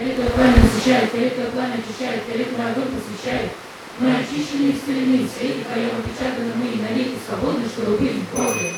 великое пламя насыщает, великое пламя очищает, великий огонь посвящает. Мы очищены и исцелены, в свете Твоем опечатаны мы и навеки свободны, чтобы быть в Боге.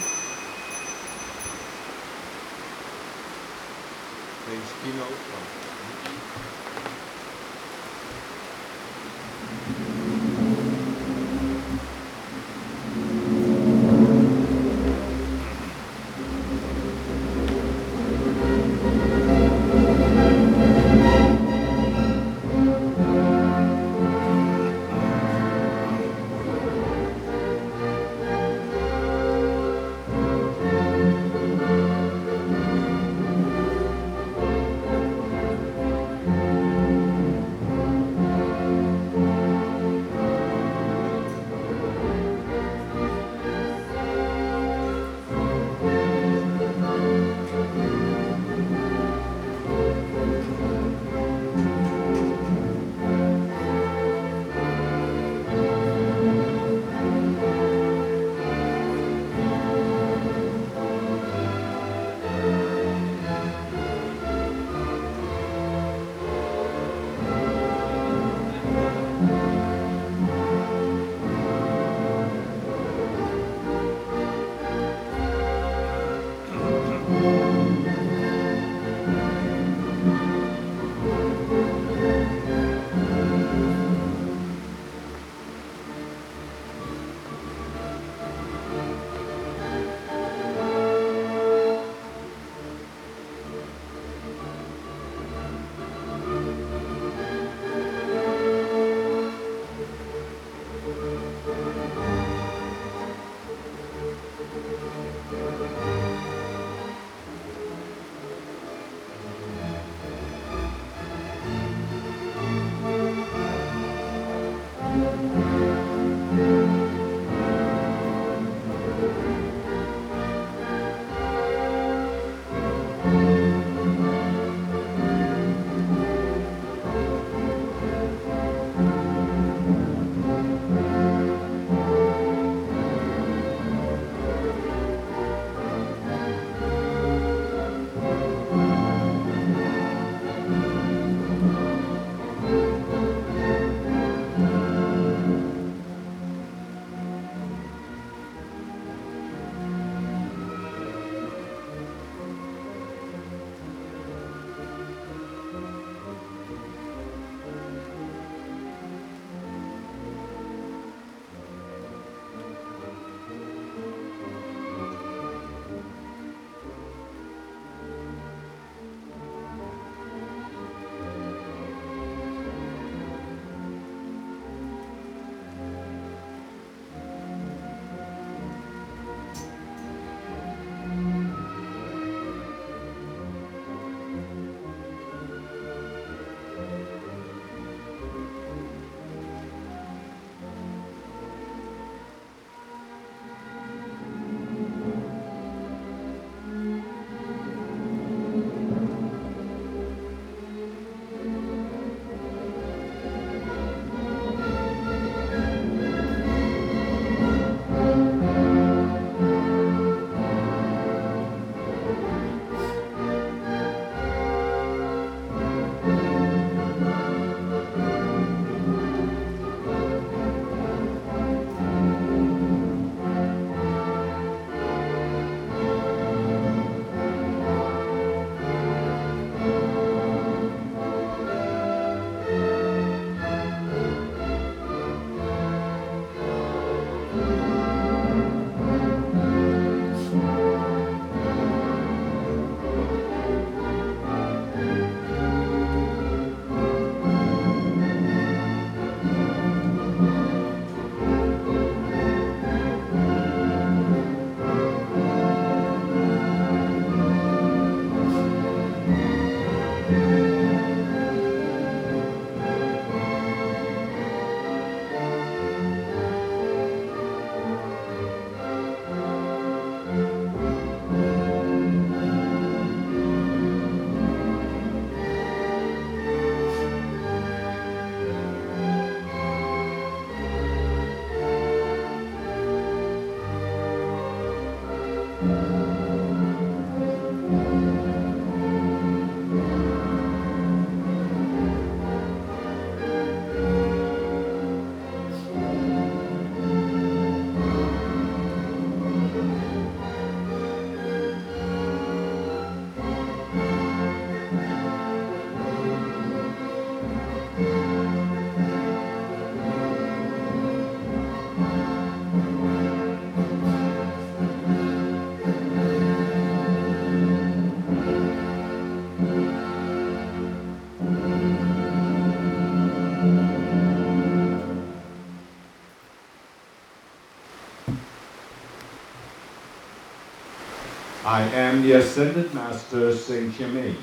I am the Ascended Master, Saint Germain.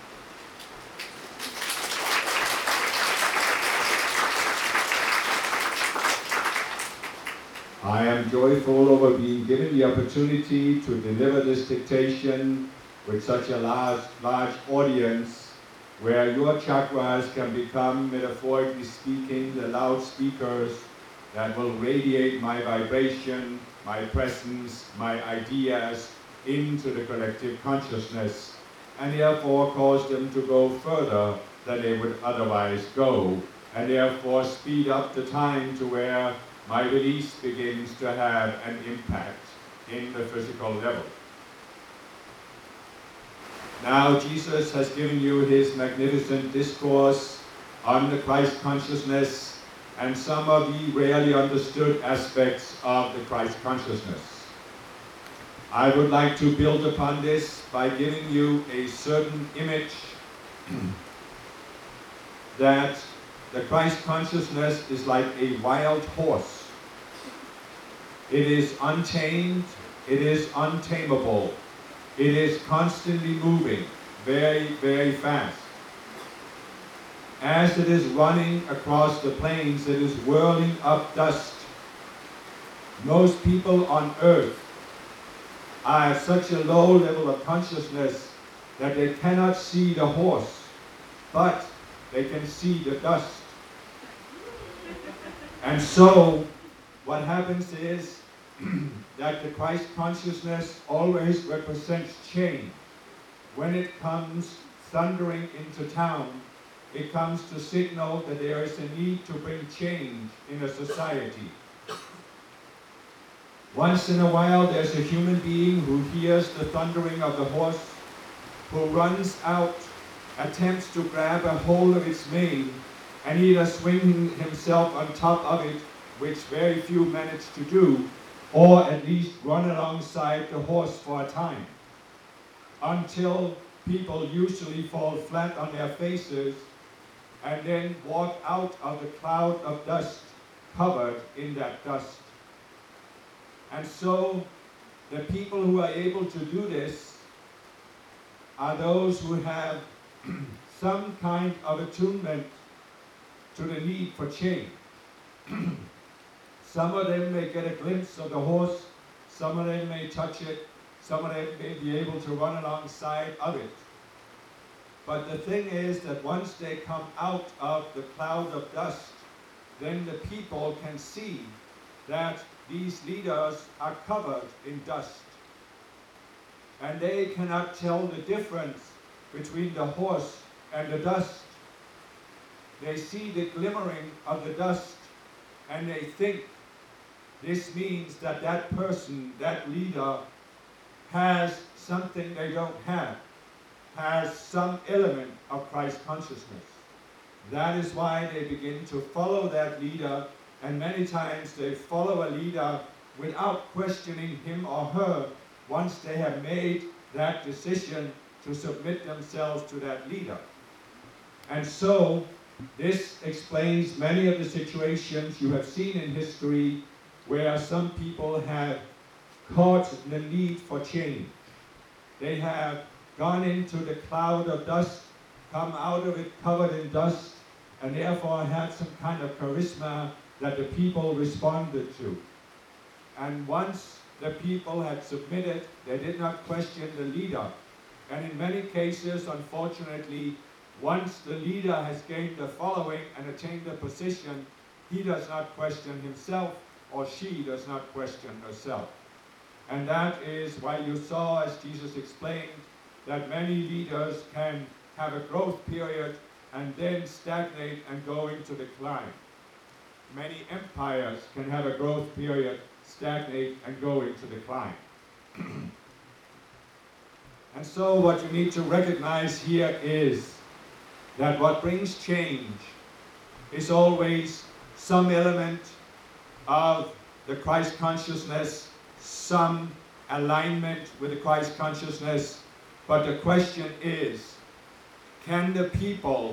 I am joyful over being given the opportunity to deliver this dictation with such a large audience, where your chakras can become, metaphorically speaking, the loudspeakers that will radiate my vibration, my presence, my ideas into the collective consciousness, and therefore cause them to go further than they would otherwise go, and therefore speed up the time to where my release begins to have an impact in the physical level. Now Jesus has given you his magnificent discourse on the Christ consciousness and some of the rarely understood aspects of the Christ consciousness. I would like to build upon this by giving you a certain image that the Christ consciousness is like a wild horse. It is untamed, it is untamable, it is constantly moving very, very fast. As it is running across the plains, it is whirling up dust. Most people on earth are at such a low level of consciousness that they cannot see the horse, but they can see the dust. And so, what happens is that the Christ consciousness always represents change. When it comes thundering into town, it comes to signal that there is a need to bring change in a society. Once in a while, there's a human being who hears the thundering of the horse, who runs out, attempts to grab a hold of its mane, and either swing himself on top of it, which very few manage to do, or at least run alongside the horse for a time, until people usually fall flat on their faces and then walk out of the cloud of dust covered in that dust. And so the people who are able to do this are those who have some kind of attunement to the need for change. Some of them may get a glimpse of the horse, some of them may touch it, some of them may be able to run alongside of it. But the thing is that once they come out of the cloud of dust, then the people can see that these leaders are covered in dust. And they cannot tell the difference between the horse and the dust. They see the glimmering of the dust and they think this means that that person, that leader, has something they don't have, has some element of Christ consciousness. That is why they begin to follow that leader, and many times they follow a leader without questioning him or her once they have made that decision to submit themselves to that leader. And so, this explains many of the situations you have seen in history where some people have caught the need for change. They have gone into the cloud of dust, come out of it covered in dust, and therefore had some kind of charisma that the people responded to. And once the people had submitted, they did not question the leader. And in many cases, unfortunately, once the leader has gained a following and attained a position, he does not question himself, or she does not question herself. And that is why you saw, as Jesus explained, that many leaders can have a growth period and then stagnate and go into decline. Many empires can have a growth period, stagnate, and go into decline. And so what you need to recognize here is that what brings change is always some element of the Christ consciousness, some alignment with the Christ consciousness, but the question is, can the people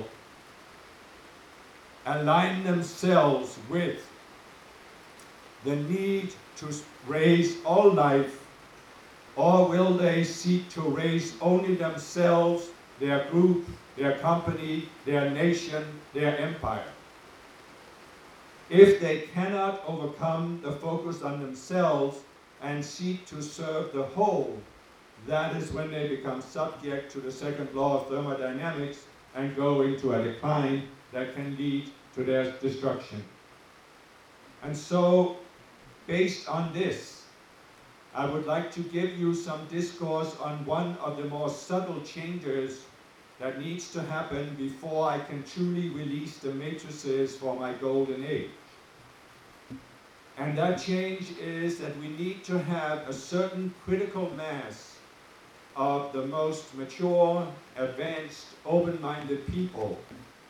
align themselves with the need to raise all life, Or will they seek to raise only themselves, their group, their company, their nation, their empire? If they cannot overcome the focus on themselves and seek to serve the whole, that is when they become subject to the second law of thermodynamics and go into a decline that can lead to their destruction. And so, based on this, I would like to give you some discourse on one of the more subtle changes that needs to happen before I can truly release the matrices for my golden age. And that change is that we need to have a certain critical mass of the most mature, advanced, open-minded people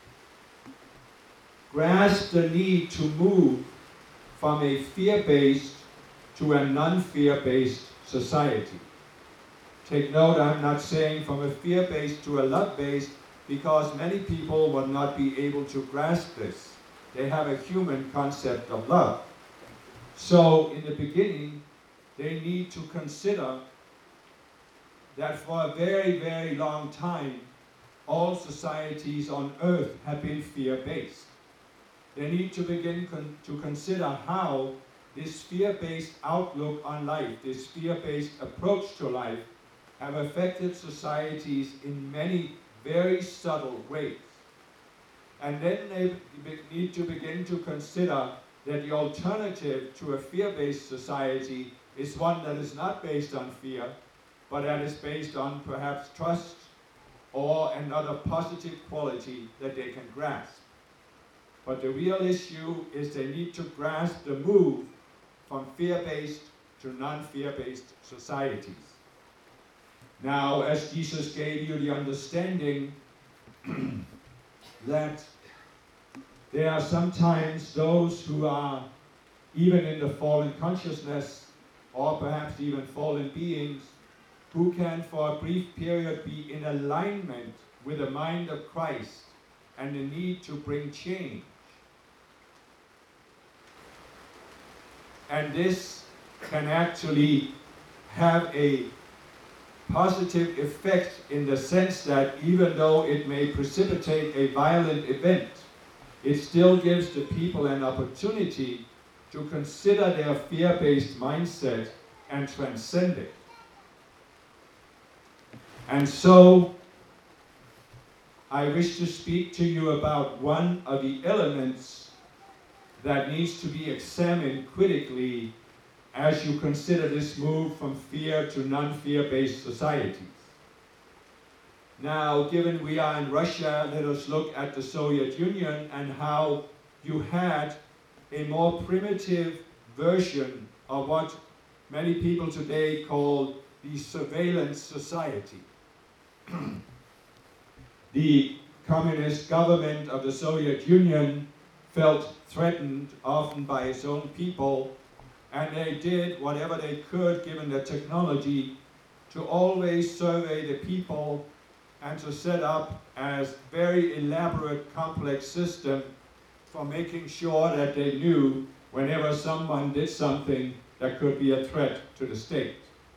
grasp the need to move from a fear-based to a non-fear-based society. Take note, I'm not saying from a fear-based to a love-based, because many people will not be able to grasp this. They have a human concept of love. So in the beginning, they need to consider that for a very, very long time, all societies on earth have been fear-based. They need to begin to consider how this fear-based outlook on life, this fear-based approach to life, have affected societies in many very subtle ways. And then they need to begin to consider that the alternative to a fear-based society is one that is not based on fear, but that is based on perhaps trust or another positive quality that they can grasp. But the real issue is they need to grasp the move from fear-based to non-fear-based societies. Now, as Jesus gave you the understanding that there are sometimes those who are even in the fallen consciousness, or perhaps even fallen beings, who can for a brief period be in alignment with the mind of Christ and the need to bring change. And this can actually have a positive effect in the sense that even though it may precipitate a violent event, it still gives the people an opportunity to consider their fear-based mindset and transcend it. And so, I wish to speak to you about one of the elements that needs to be examined critically as you consider this move from fear to non-fear-based societies. Now, given we are in Russia, let us look at the Soviet Union and how you had a more primitive version of what many people today call the surveillance society. The communist government of the Soviet Union felt threatened often by its own people, and they did whatever they could, given the technology, to always survey the people and to set up a very elaborate, complex system for making sure that they knew whenever someone did something that could be a threat to the state.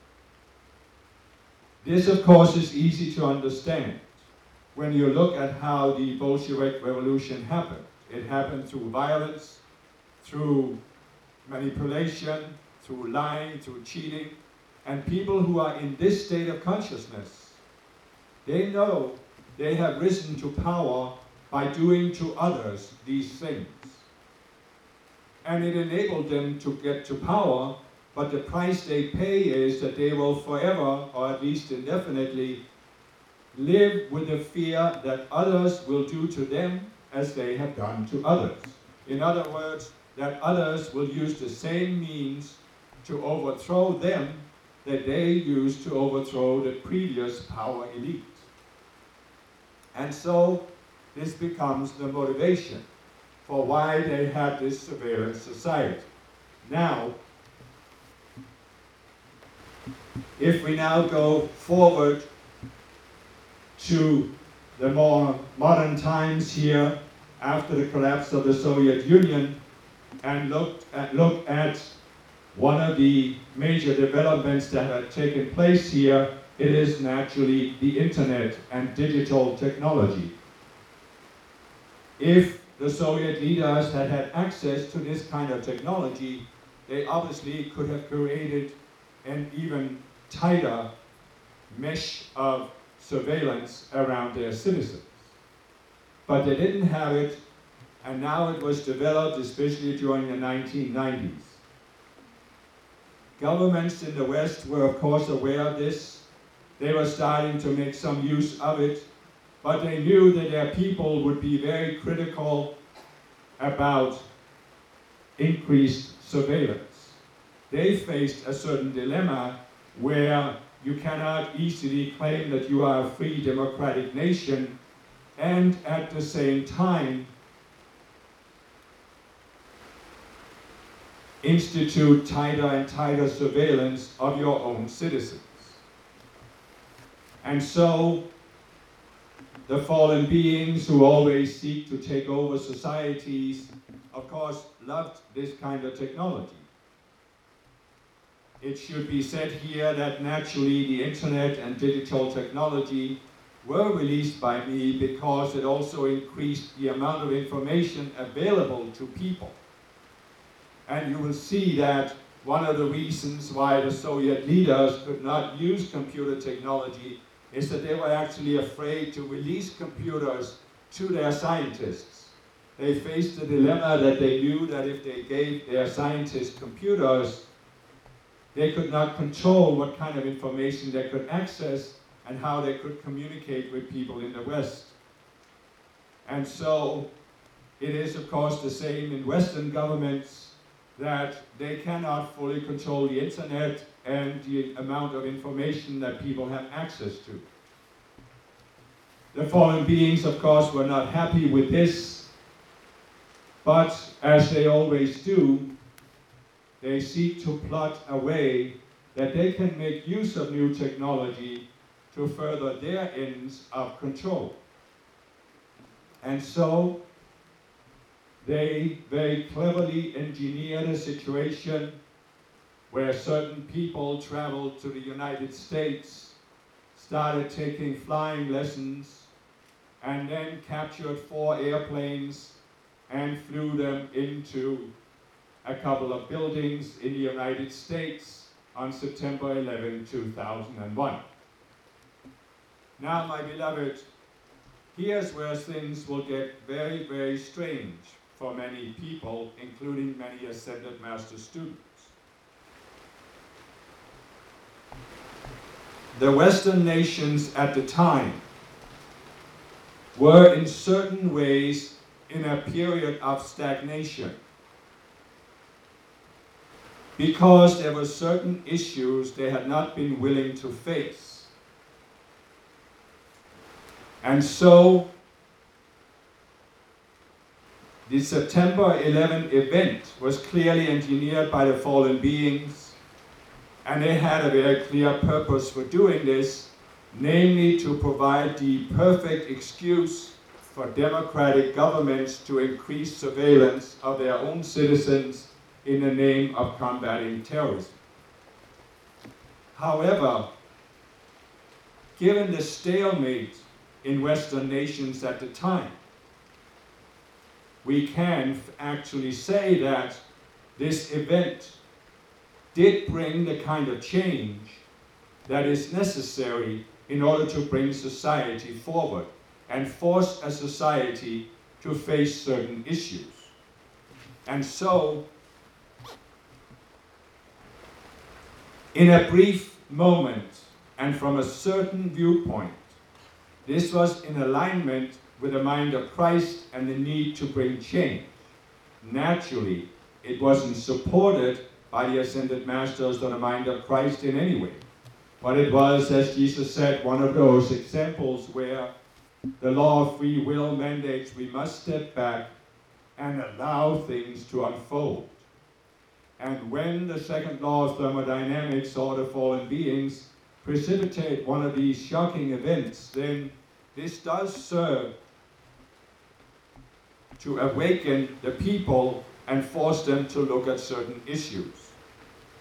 This, of course, is easy to understand when you look at how the Bolshevik Revolution happened. It happened through violence, through manipulation, through lying, through cheating. And people who are in this state of consciousness, they know they have risen to power by doing to others these things. And it enabled them to get to power, but the price they pay is that they will forever, or at least indefinitely, live with the fear that others will do to them as they have done to others. In other words, that others will use the same means to overthrow them that they used to overthrow the previous power elite. And so this becomes the motivation for why they had this surveillance society. Now, if we now go forward to the more modern times here, after the collapse of the Soviet Union, and look at one of the major developments that had taken place here, it is naturally the internet and digital technology. If the Soviet leaders had had access to this kind of technology, they obviously could have created an even tighter mesh of surveillance around their citizens. But they didn't have it, and now it was developed, especially during the 1990s. Governments in the West were, of course, aware of this. They were starting to make some use of it, but they knew that their people would be very critical about increased surveillance. They faced a certain dilemma where you cannot easily claim that you are a free democratic nation and at the same time institute tighter and tighter surveillance of your own citizens. And so the fallen beings who always seek to take over societies, of course, loved this kind of technology. It should be said here that naturally the internet and digital technology were released by me because it also increased the amount of information available to people. And you will see that one of the reasons why the Soviet leaders could not use computer technology is that they were actually afraid to release computers to their scientists. They faced the dilemma that they knew that if they gave their scientists computers, they could not control what kind of information they could access and how they could communicate with people in the West. And so it is, of course, the same in Western governments that they cannot fully control the internet and the amount of information that people have access to. The fallen beings, of course, were not happy with this, but as they always do, they seek to plot a way that they can make use of new technology to further their ends of control. And so they very cleverly engineered a situation where certain people traveled to the United States, started taking flying lessons, and then captured 4 airplanes and flew them into a couple of buildings in the United States on September 11, 2001. Now, my beloved, here's where things will get very, very strange for many people, including many Ascended Master students. The Western nations at the time were in certain ways in a period of stagnation because there were certain issues they had not been willing to face. And so the September 11 event was clearly engineered by the fallen beings, and they had a very clear purpose for doing this, namely to provide the perfect excuse for democratic governments to increase surveillance of their own citizens in the name of combating terrorism. However, given the stalemate in Western nations at the time, we can actually say that this event did bring the kind of change that is necessary in order to bring society forward and force a society to face certain issues. And so, in a brief moment and from a certain viewpoint, this was in alignment with the mind of Christ and the need to bring change. Naturally, it wasn't supported by the Ascended Masters or the mind of Christ in any way. But it was, as Jesus said, one of those examples where the law of free will mandates we must step back and allow things to unfold. And when the second law of thermodynamics or the fallen beings precipitate one of these shocking events, then this does serve to awaken the people and force them to look at certain issues.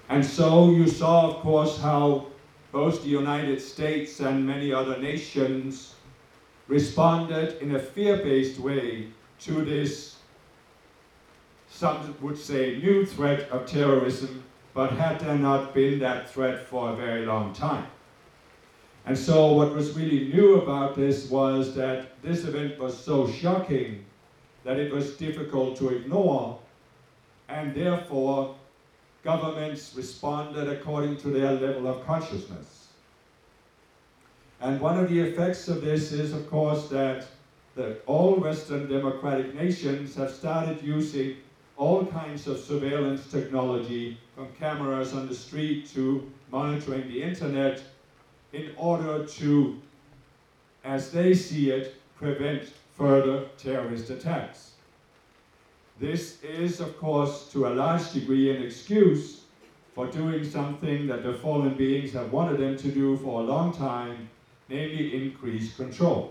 And so you saw, of course, how both the United States and many other nations responded in a fear-based way to this, some would say, new threat of terrorism, but had there not been that threat for a very long time. And so what was really new about this was that this event was so shocking that it was difficult to ignore, and therefore governments responded according to their level of consciousness. And one of the effects of this is, of course, that all Western democratic nations have started using all kinds of surveillance technology, from cameras on the street to monitoring the internet, in order to, as they see it, prevent further terrorist attacks. This is, of course, to a large degree an excuse for doing something that the fallen beings have wanted them to do for a long time, namely increase control.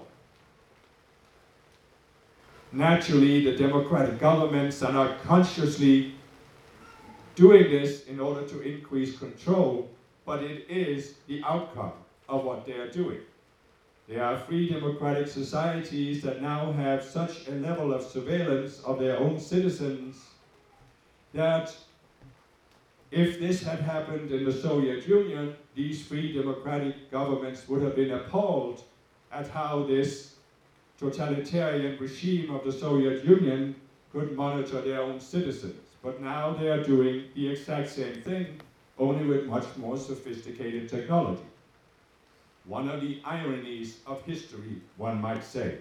Naturally, the democratic governments are not consciously doing this in order to increase control, but it is the outcome of what they are doing. They are free democratic societies that now have such a level of surveillance of their own citizens that if this had happened in the Soviet Union, these free democratic governments would have been appalled at how this totalitarian regime of the Soviet Union could monitor their own citizens. But now they are doing the exact same thing, only with much more sophisticated technology. One of the ironies of history, one might say.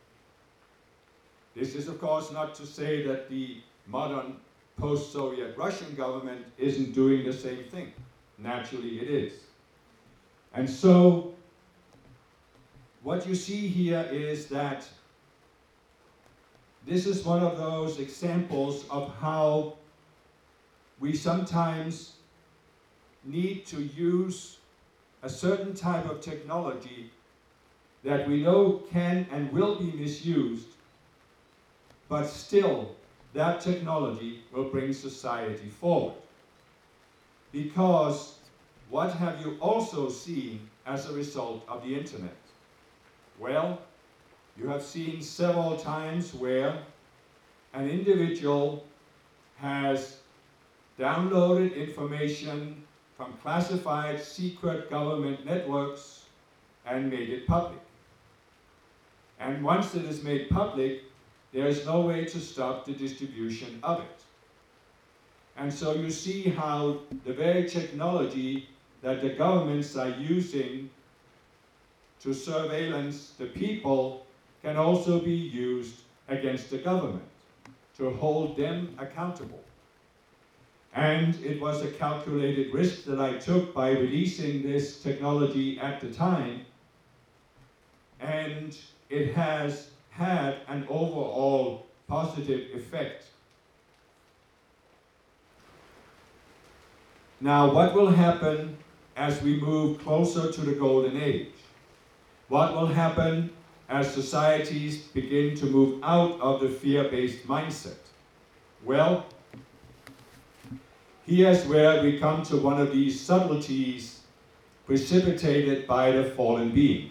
This is, of course, not to say that the modern post-Soviet Russian government isn't doing the same thing. Naturally, it is. And so, what you see here is that this is one of those examples of how we sometimes need to use a certain type of technology that we know can and will be misused, but still that technology will bring society forward. Because what have you also seen as a result of the internet? Well, you have seen several times where an individual has downloaded information from classified secret government networks and made it public. And once it is made public, there is no way to stop the distribution of it. And so you see how the very technology that the governments are using to surveillance the people can also be used against the government to hold them accountable. And it was a calculated risk that I took by releasing this technology at the time, and it has had an overall positive effect. Now, what will happen as we move closer to the golden age? What will happen as societies begin to move out of the fear-based mindset? Well, here's where we come to one of these subtleties precipitated by the fallen beings.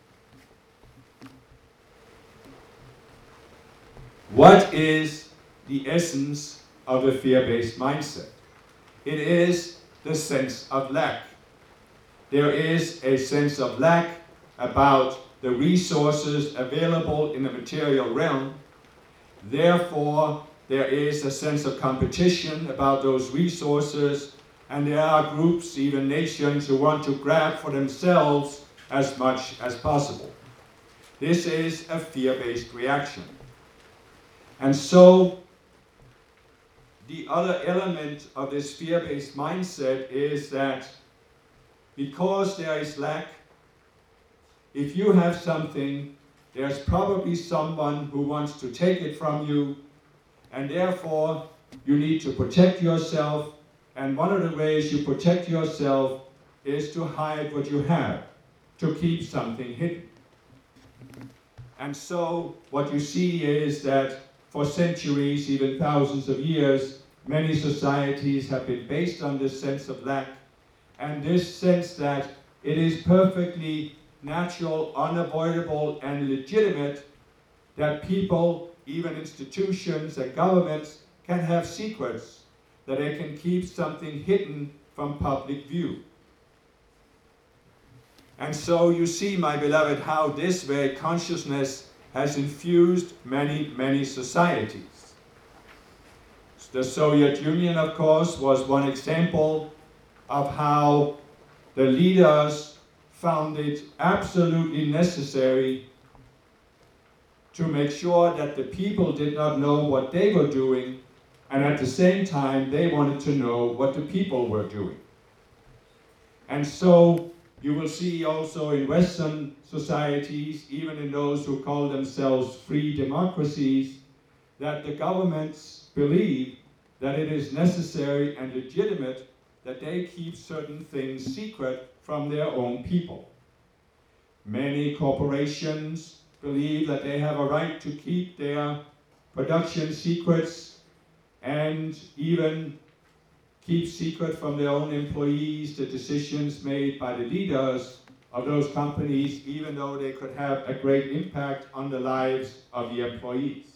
What is the essence of the fear-based mindset? It is the sense of lack. There is a sense of lack about the resources available in the material realm. Therefore, there is a sense of competition about those resources, and there are groups, even nations, who want to grab for themselves as much as possible. This is a fear-based reaction. And so, the other element of this fear-based mindset is that because there is lack, if you have something, there's probably someone who wants to take it from you, and therefore you need to protect yourself, and one of the ways you protect yourself is to hide what you have, to keep something hidden. And so what you see is that for centuries, even thousands of years, many societies have been based on this sense of lack, and this sense that it is perfectly natural, unavoidable, and legitimate that people, even institutions and governments, can have secrets, that they can keep something hidden from public view. And so you see, my beloved, how this very consciousness has infused many, many societies. The Soviet Union, of course, was one example of how the leaders found it absolutely necessary to make sure that the people did not know what they were doing, and at the same time they wanted to know what the people were doing. And so you will see also in Western societies, even in those who call themselves free democracies, that the governments believe that it is necessary and legitimate that they keep certain things secret from their own people. Many corporations believe that they have a right to keep their production secrets and even keep secret from their own employees the decisions made by the leaders of those companies, even though they could have a great impact on the lives of the employees.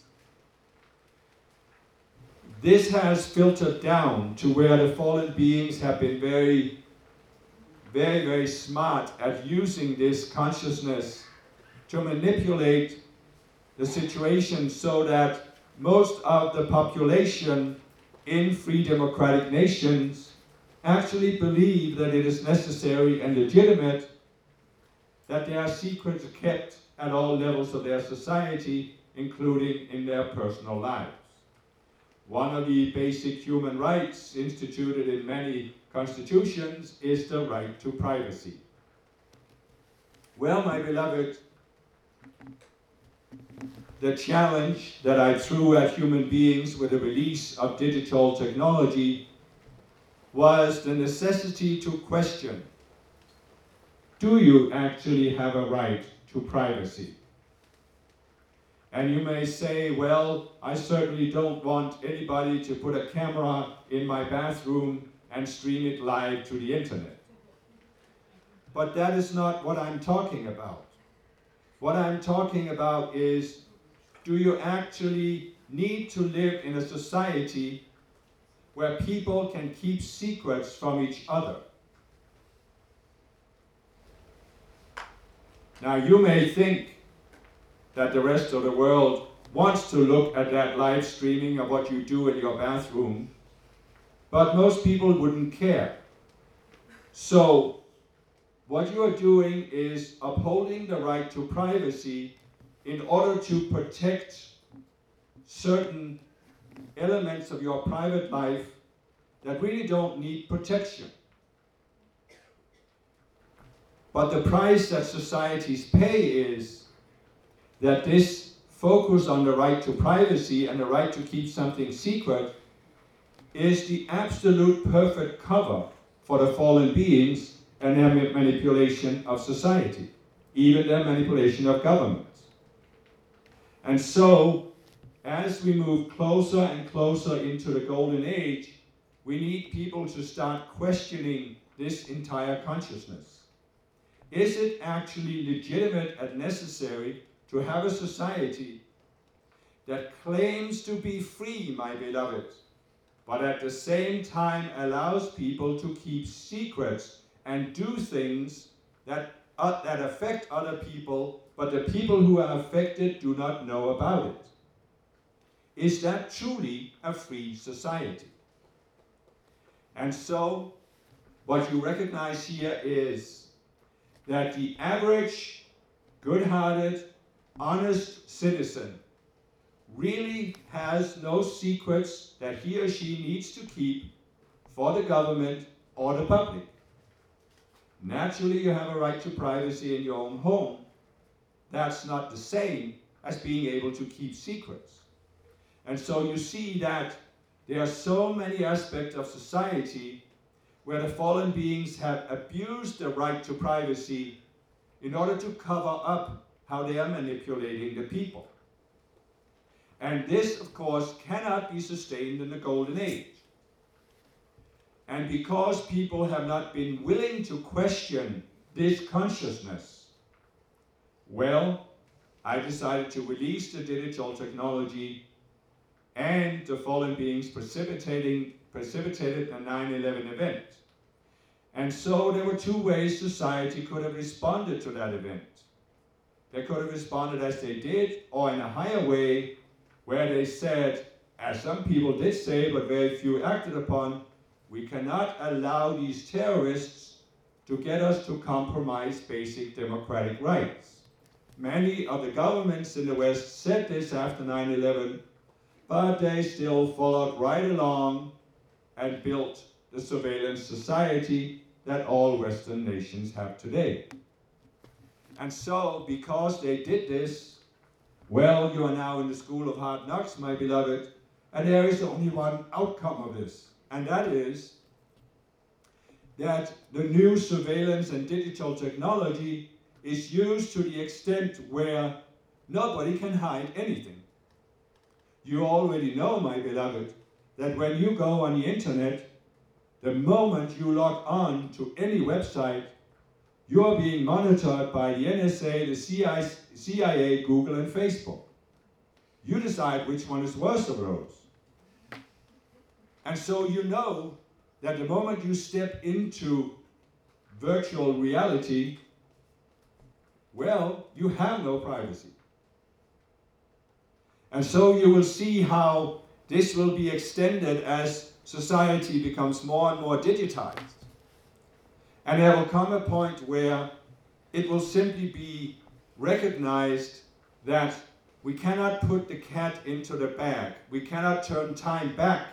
This has filtered down to where the fallen beings have been very, very, very smart at using this consciousness to manipulate the situation so that most of the population in free democratic nations actually believe that it is necessary and legitimate that their secrets are kept at all levels of their society, including in their personal lives. One of the basic human rights instituted in many constitutions is the right to privacy. Well, my beloved, the challenge that I threw at human beings with the release of digital technology was the necessity to question, do you actually have a right to privacy? And you may say, well, I certainly don't want anybody to put a camera in my bathroom and stream it live to the internet. But that is not what I'm talking about. What I'm talking about is, do you actually need to live in a society where people can keep secrets from each other? Now, you may think that the rest of the world wants to look at that live streaming of what you do in your bathroom, but most people wouldn't care. So, what you are doing is upholding the right to privacy in order to protect certain elements of your private life that really don't need protection. But the price that societies pay is that this focus on the right to privacy and the right to keep something secret is the absolute perfect cover for the fallen beings and their manipulation of society, even their manipulation of governments. And so, as we move closer and closer into the golden age, we need people to start questioning this entire consciousness. Is it actually legitimate and necessary to have a society that claims to be free, my beloved, but at the same time allows people to keep secrets and do things that affect other people, but the people who are affected do not know about it? Is that truly a free society? And so, what you recognize here is that the average, good-hearted, honest citizen really has no secrets that he or she needs to keep for the government or the public. Naturally, you have a right to privacy in your own home. That's not the same as being able to keep secrets. And so you see that there are so many aspects of society where the fallen beings have abused the right to privacy in order to cover up how they are manipulating the people. And this, of course, cannot be sustained in the golden age. And because people have not been willing to question this consciousness, well, I decided to release the digital technology and the fallen beings precipitated the 9/11 event. And so there were two ways society could have responded to that event. They could have responded as they did, or in a higher way, where they said, as some people did say, but very few acted upon, we cannot allow these terrorists to get us to compromise basic democratic rights. Many of the governments in the West said this after 9/11, but they still followed right along and built the surveillance society that all Western nations have today. And so, because they did this, well, you are now in the school of hard knocks, my beloved, and there is only one outcome of this, and that is that the new surveillance and digital technology is used to the extent where nobody can hide anything. You already know, my beloved, that when you go on the internet, the moment you log on to any website, you're being monitored by the NSA, the CIA, Google, and Facebook. You decide which one is worse of those. And so you know that the moment you step into virtual reality, well, you have no privacy. And so you will see how this will be extended as society becomes more and more digitized. And there will come a point where it will simply be recognized that we cannot put the cat into the bag. We cannot turn time back.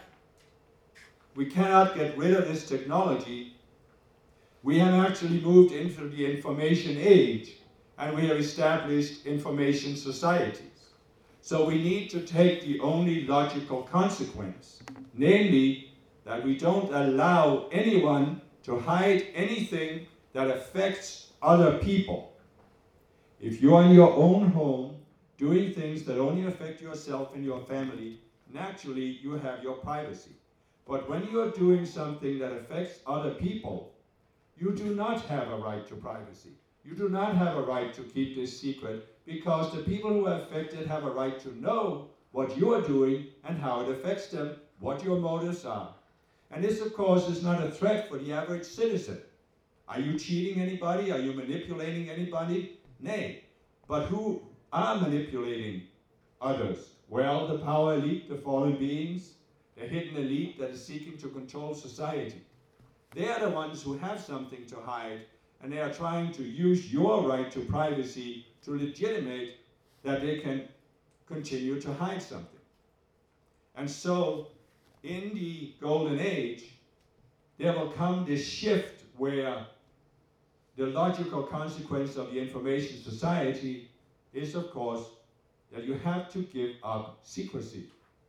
We cannot get rid of this technology. We have actually moved into the information age, and we have established information societies. So we need to take the only logical consequence, namely that we don't allow anyone to hide anything that affects other people. If you're in your own home doing things that only affect yourself and your family, naturally you have your privacy. But when you're doing something that affects other people, you do not have a right to privacy. You do not have a right to keep this secret, because the people who are affected have a right to know what you are doing and how it affects them, what your motives are. And this, of course, is not a threat for the average citizen. Are you cheating anybody? Are you manipulating anybody? Nay. But who are manipulating others? Well, the power elite, the fallen beings, the hidden elite that is seeking to control society. They are the ones who have something to hide, and they are trying to use your right to privacy to legitimate that they can continue to hide something. And so, in the golden age, there will come this shift where the logical consequence of the information society is, of course, that you have to give up secrecy.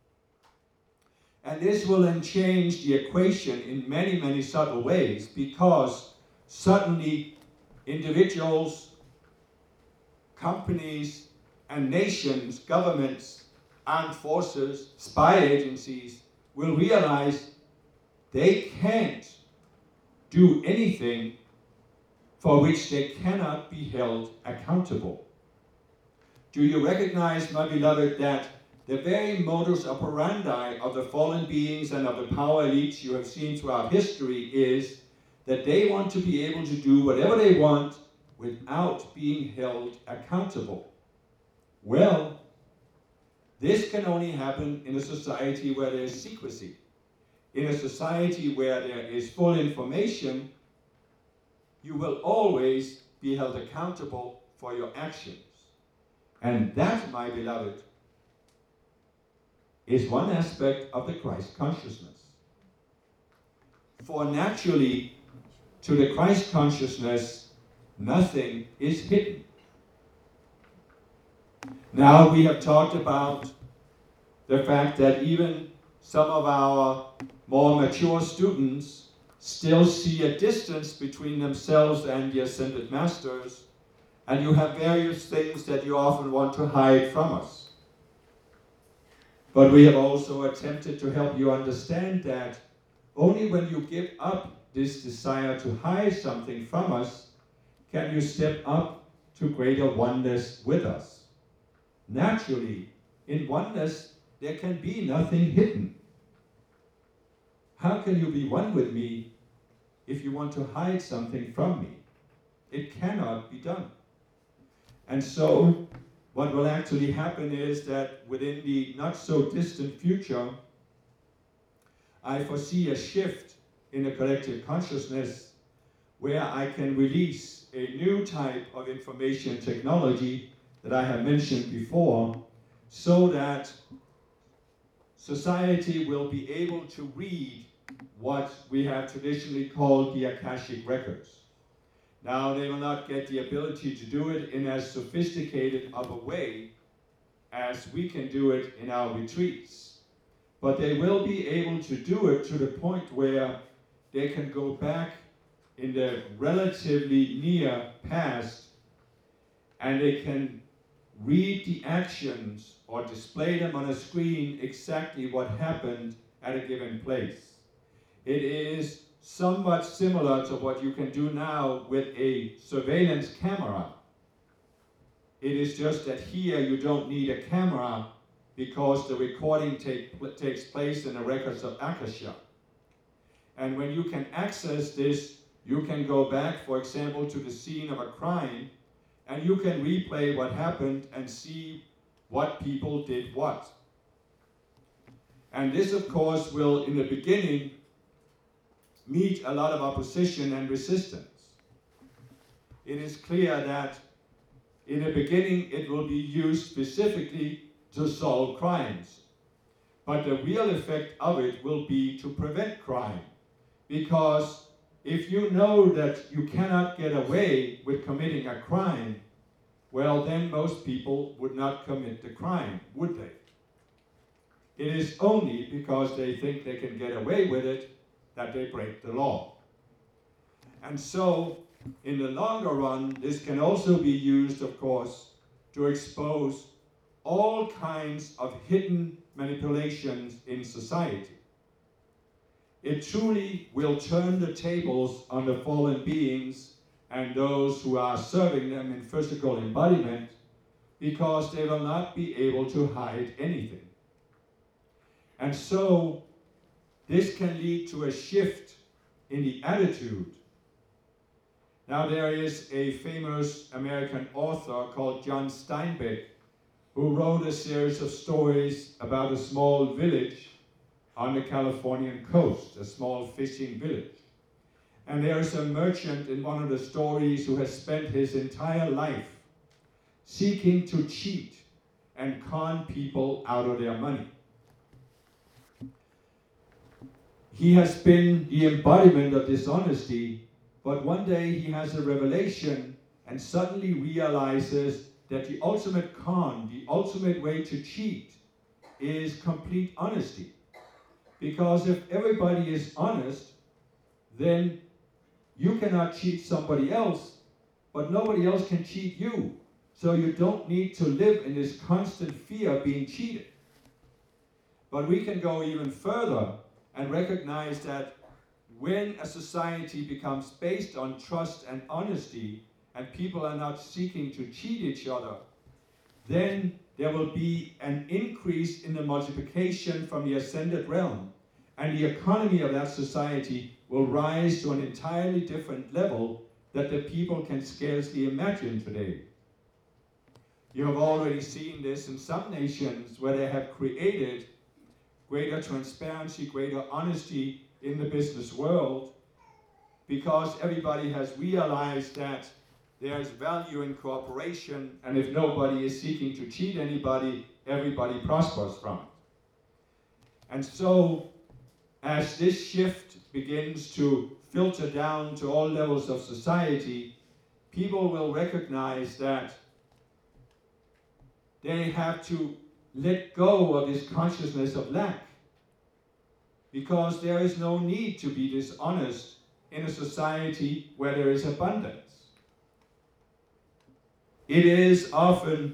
And this will then change the equation in many, many subtle ways, because suddenly individuals, companies, and nations, governments, armed forces, spy agencies will realize they can't do anything for which they cannot be held accountable. Do you recognize, my beloved, that the very modus operandi of the fallen beings and of the power elites you have seen throughout history is that they want to be able to do whatever they want without being held accountable? Well, this can only happen in a society where there is secrecy. In a society where there is full information, you will always be held accountable for your actions. And that, my beloved, is one aspect of the Christ consciousness. For naturally, to the Christ consciousness, nothing is hidden. Now, we have talked about the fact that even some of our more mature students still see a distance between themselves and the ascended masters, and you have various things that you often want to hide from us. But we have also attempted to help you understand that Only when you give up this desire to hide something from us can you step up to greater oneness with us. Naturally, in oneness, there can be nothing hidden. How can you be one with me if you want to hide something from me? It cannot be done. And so, what will actually happen is that within the not so distant future, I foresee a shift in the collective consciousness where I can release a new type of information technology that I have mentioned before, so that society will be able to read what we have traditionally called the Akashic records. Now, they will not get the ability to do it in as sophisticated of a way as we can do it in our retreats, but they will be able to do it to the point where they can go back in the relatively near past and they can read the actions or display them on a screen exactly what happened at a given place. It is somewhat similar to what you can do now with a surveillance camera. It is just that here you don't need a camera because the recording takes place in the records of Akasha. And when you can access this, you can go back, for example, to the scene of a crime, and you can replay what happened and see what people did what. And this, of course, will, in the beginning, meet a lot of opposition and resistance. It is clear that in the beginning it will be used specifically to solve crimes. But the real effect of it will be to prevent crime. Because if you know that you cannot get away with committing a crime, well, then most people would not commit the crime, would they? It is only because they think they can get away with it that they break the law. And so, in the longer run, this can also be used, of course, to expose all kinds of hidden manipulations in society. It truly will turn the tables on the fallen beings and those who are serving them in physical embodiment, because they will not be able to hide anything. And so, this can lead to a shift in the attitude. Now, there is a famous American author called John Steinbeck who wrote a series of stories about a small village on the Californian coast, a small fishing village. And there is a merchant in one of the stories who has spent his entire life seeking to cheat and con people out of their money. He has been the embodiment of dishonesty, but one day he has a revelation and suddenly realizes that the ultimate con, the ultimate way to cheat, is complete honesty. Because if everybody is honest, then you cannot cheat somebody else, but nobody else can cheat you. So you don't need to live in this constant fear of being cheated. But we can go even further and recognize that when a society becomes based on trust and honesty, and people are not seeking to cheat each other, then there will be an increase in the multiplication from the ascended realm, and the economy of that society will rise to an entirely different level that the people can scarcely imagine today. You have already seen this in some nations where they have created greater transparency, greater honesty in the business world, because everybody has realized that there's value in cooperation, and if nobody is seeking to cheat anybody, everybody prospers from it. And so, as this shift begins to filter down to all levels of society, people will recognize that they have to let go of this consciousness of lack, because there is no need to be dishonest in a society where there is abundance. It is often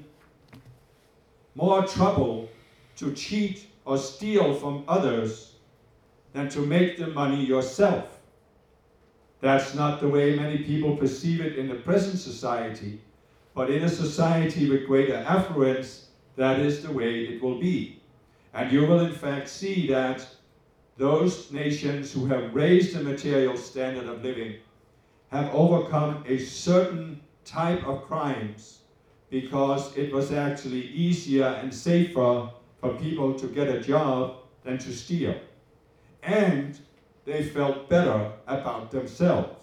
more trouble to cheat or steal from others than to make the money yourself. That's not the way many people perceive it in the present society, but in a society with greater affluence, that is the way it will be. And you will in fact see that those nations who have raised the material standard of living have overcome a certain type of crimes because it was actually easier and safer for people to get a job than to steal. And they felt better about themselves.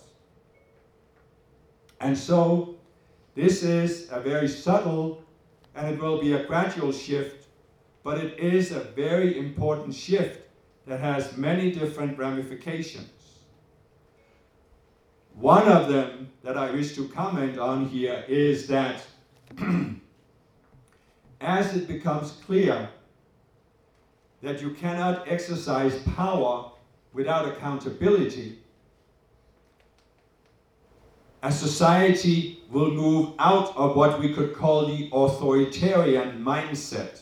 And so this is a very subtle, and it will be a gradual shift, but it is a very important shift that has many different ramifications. One of them that I wish to comment on here is that as it becomes clear that you cannot exercise power without accountability, a society will move out of what we could call the authoritarian mindset.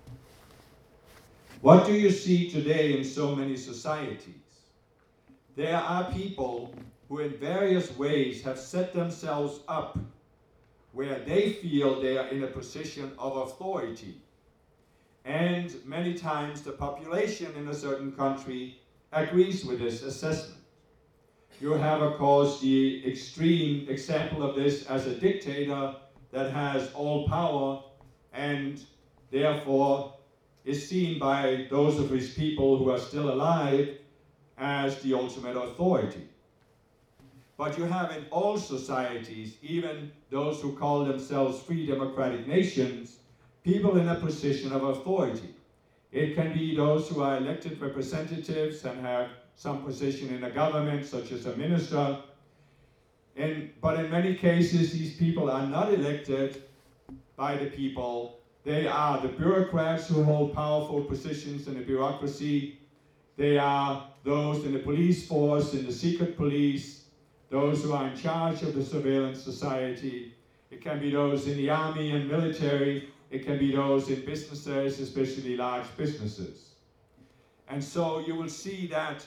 What do you see today in so many societies? There are people who in various ways have set themselves up where they feel they are in a position of authority. And many times the population in a certain country agrees with this assessment. You have, of course, the extreme example of this as a dictator that has all power and therefore is seen by those of his people who are still alive as the ultimate authority. But you have in all societies, even those who call themselves free democratic nations, people in a position of authority. It can be those who are elected representatives and have some position in the government, such as a minister. But in many cases, these people are not elected by the people. They are the bureaucrats who hold powerful positions in the bureaucracy. They are those in the police force, in the secret police, those who are in charge of the surveillance society. It can be those in the army and military. It can be those in businesses, especially large businesses. And so you will see that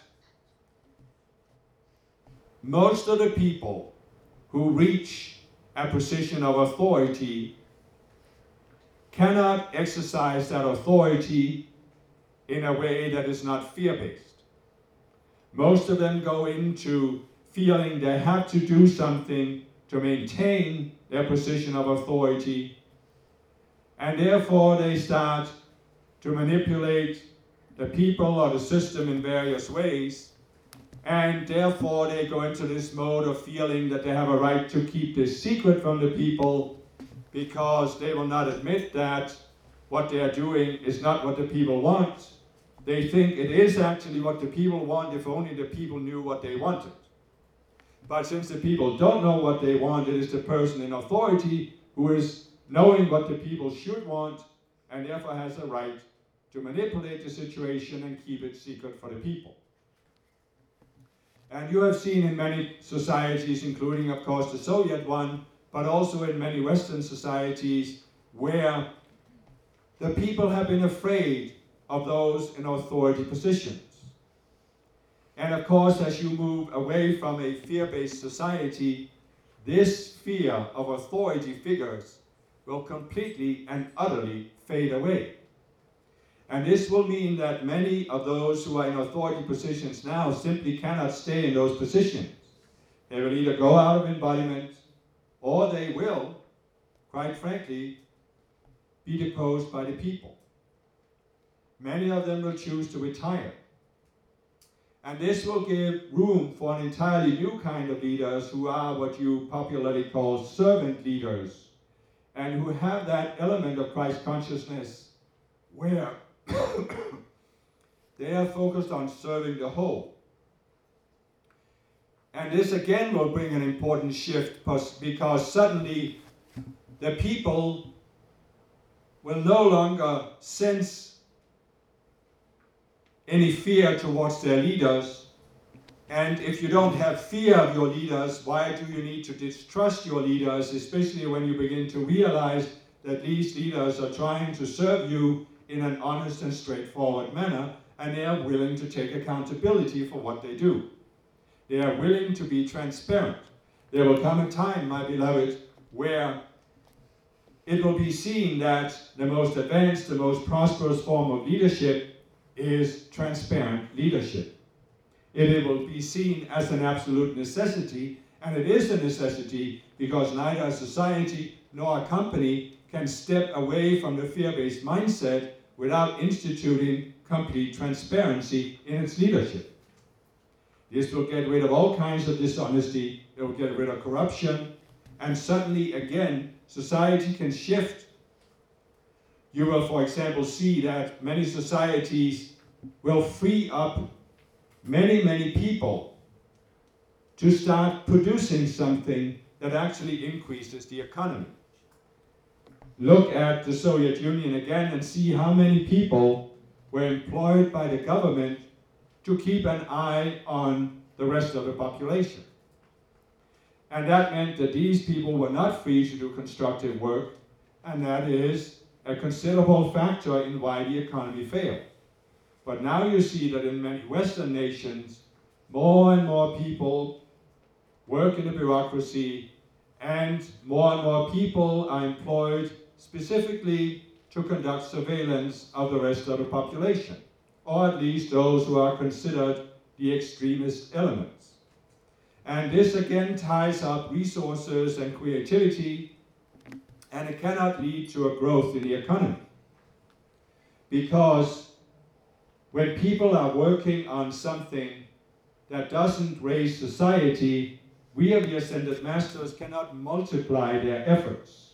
most of the people who reach a position of authority cannot exercise that authority in a way that is not fear-based. Most of them go into feeling they have to do something to maintain their position of authority, and therefore they start to manipulate the people or the system in various ways, and therefore they go into this mode of feeling that they have a right to keep this secret from the people because they will not admit that what they are doing is not what the people want. They think it is actually what the people want if only the people knew what they wanted. But since the people don't know what they want, it is the person in authority who is knowing what the people should want and therefore has a right to manipulate the situation and keep it secret for the people. And you have seen in many societies, including of course the Soviet one, but also in many Western societies, where the people have been afraid of those in authority positions. And of course, as you move away from a fear-based society, this fear of authority figures will completely and utterly fade away. And this will mean that many of those who are in authority positions now simply cannot stay in those positions. They will either go out of embodiment, or they will, quite frankly, be deposed by the people. Many of them will choose to retire. And this will give room for an entirely new kind of leaders who are what you popularly call servant leaders, and who have that element of Christ consciousness where they are focused on serving the whole. And this again will bring an important shift because suddenly the people will no longer sense any fear towards their leaders. And if you don't have fear of your leaders, why do you need to distrust your leaders, especially when you begin to realize that these leaders are trying to serve you in an honest and straightforward manner, and they are willing to take accountability for what they do. They are willing to be transparent. There will come a time, my beloved, where it will be seen that the most advanced, the most prosperous form of leadership is transparent leadership. It will be seen as an absolute necessity, and it is a necessity because neither a society nor a company can step away from the fear-based mindset without instituting complete transparency in its leadership. This will get rid of all kinds of dishonesty, it will get rid of corruption, and suddenly, again, society can shift. You will, for example, see that many societies will free up many people to start producing something that actually increases the economy. Look at the Soviet Union again and see how many people were employed by the government to keep an eye on the rest of the population. And that meant that these people were not free to do constructive work, and that is a considerable factor in why the economy failed. But now you see that in many Western nations, more and more people work in the bureaucracy, and more people are employed specifically to conduct surveillance of the rest of the population, or at least those who are considered the extremist elements. And this again ties up resources and creativity, and it cannot lead to a growth in the economy. Because when people are working on something that doesn't raise society, we of the Ascended Masters cannot multiply their efforts.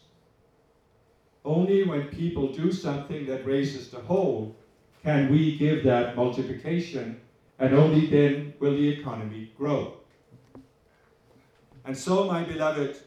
Only when people do something that raises the whole can we give that multiplication, and only then will the economy grow. And so, my beloved,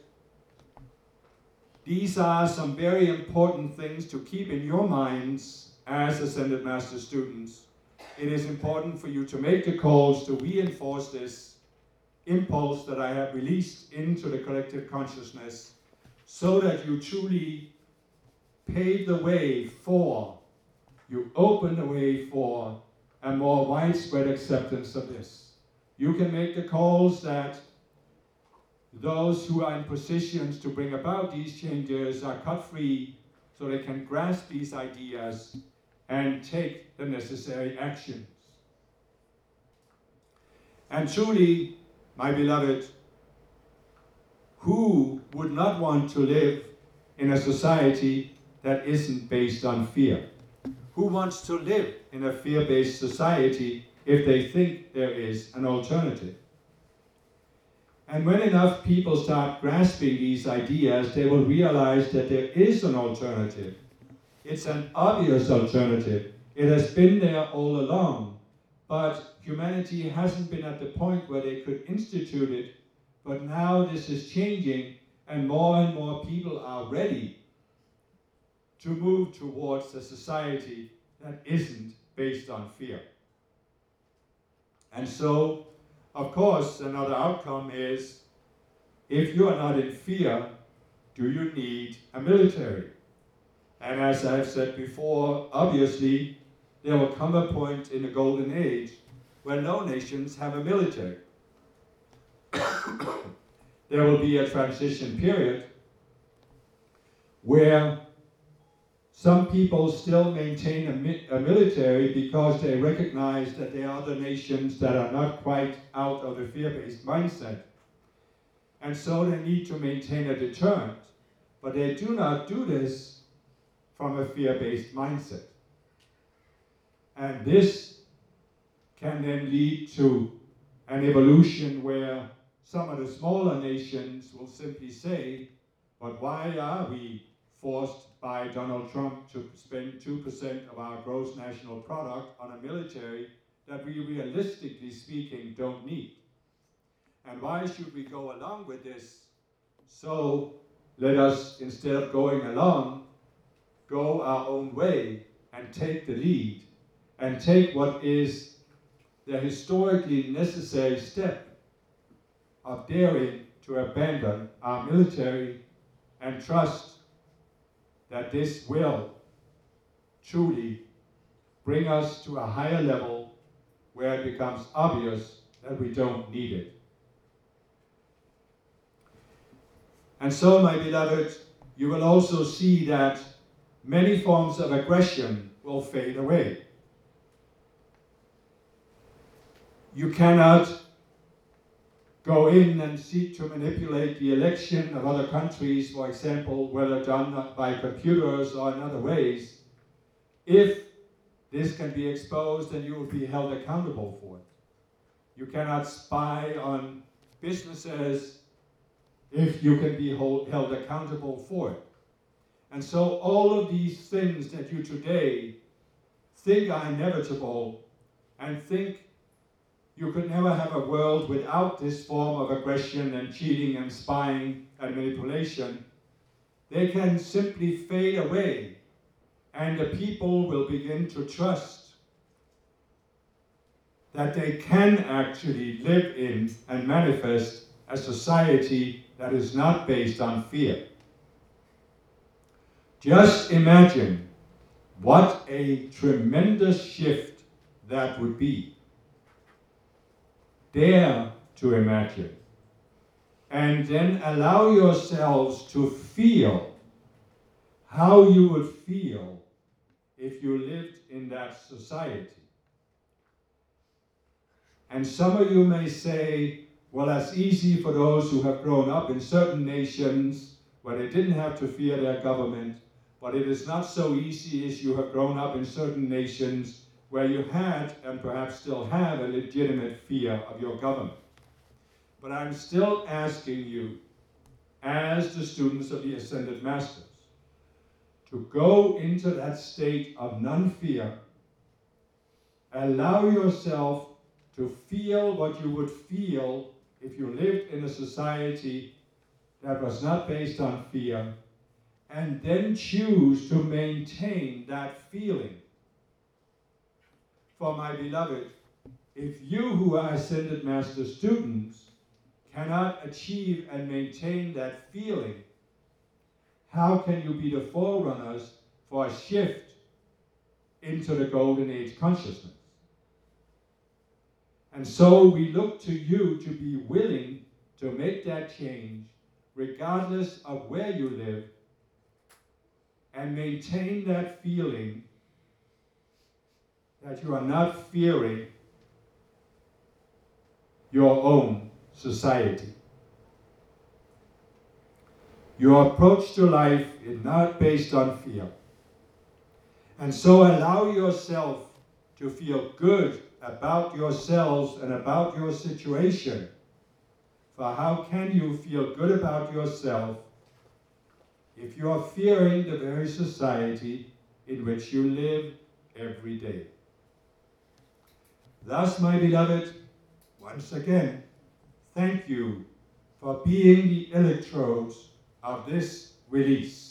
these are some very important things to keep in your minds as Ascended Master students. It is important for you to make the calls to reinforce this impulse that I have released into the collective consciousness, so that you truly pave the way for, you open the way for a more widespread acceptance of this. You can make the calls that those who are in positions to bring about these changes are cut free so they can grasp these ideas and take the necessary actions. And truly, my beloved, who would not want to live in a society that isn't based on fear? Who wants to live in a fear-based society if they think there is an alternative? And when enough people start grasping these ideas, they will realize that there is an alternative. It's an obvious alternative. It has been there all along, but humanity hasn't been at the point where they could institute it. But now this is changing, and more people are ready to move towards a society that isn't based on fear. And so, of course, another outcome is, if you are not in fear, do you need a military? And as I've said before, obviously, there will come a point in the Golden Age where no nations have a military. There will be a transition period where some people still maintain a military because they recognize that there are other nations that are not quite out of the fear-based mindset. And so they need to maintain a deterrent. But they do not do this from a fear-based mindset. And this can then lead to an evolution where some of the smaller nations will simply say, but why are we forced by Donald Trump to spend 2% of our gross national product on a military that we realistically speaking don't need? And why should we go along with this? So let us, instead of going along, go our own way and take the lead and take what is the historically necessary step of daring to abandon our military and trust that this will truly bring us to a higher level where it becomes obvious that we don't need it. And so, my beloved, you will also see that many forms of aggression will fade away. You cannot go in and seek to manipulate the election of other countries, for example, whether done by computers or in other ways. If this can be exposed, then you will be held accountable for it. You cannot spy on businesses if you can be held accountable for it. And so all of these things that you today think are inevitable and think you could never have a world without this form of aggression and cheating and spying and manipulation, they can simply fade away, and the people will begin to trust that they can actually live in and manifest a society that is not based on fear. Just imagine what a tremendous shift that would be. Dare to imagine. And then allow yourselves to feel how you would feel if you lived in that society. And some of you may say, well, that's easy for those who have grown up in certain nations where they didn't have to fear their government, but it is not so easy as you have grown up in certain nations where you had, and perhaps still have, a legitimate fear of your government. But I'm still asking you, as the students of the Ascended Masters, to go into that state of non-fear. Allow yourself to feel what you would feel if you lived in a society that was not based on fear, and then choose to maintain that feeling. For my beloved, if you who are Ascended Master students cannot achieve and maintain that feeling, how can you be the forerunners for a shift into the Golden Age consciousness? And so we look to you to be willing to make that change, regardless of where you live, and maintain that feeling that you are not fearing your own society. Your approach to life is not based on fear. And so allow yourself to feel good about yourselves and about your situation. For how can you feel good about yourself if you are fearing the very society in which you live every day? Thus, my beloved, once again, thank you for being the electrodes of this release.